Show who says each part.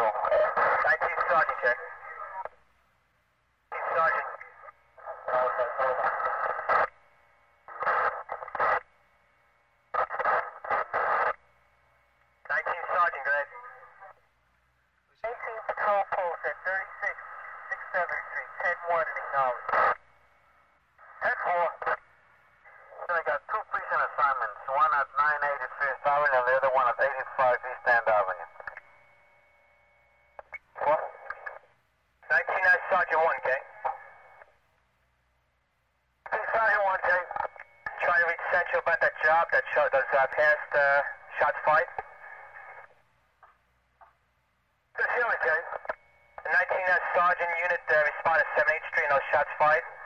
Speaker 1: 19 Sergeant, check. 19 Sergeant. Okay, hold on. 19 Sergeant, go ahead. 18 Patrol Post at 36 Street, 10-1 and acknowledge. 10-4. I got two precinct assignments, one at 980 First Avenue and the other one at 85 East End Avenue. What? 19 Sergeant 1, okay? 19 Sergeant 1, okay? Trying to reach Central about that job, that does past shots fired. Good hearing, okay? The 19 Sergeant unit responded 78th Street, no shots fired.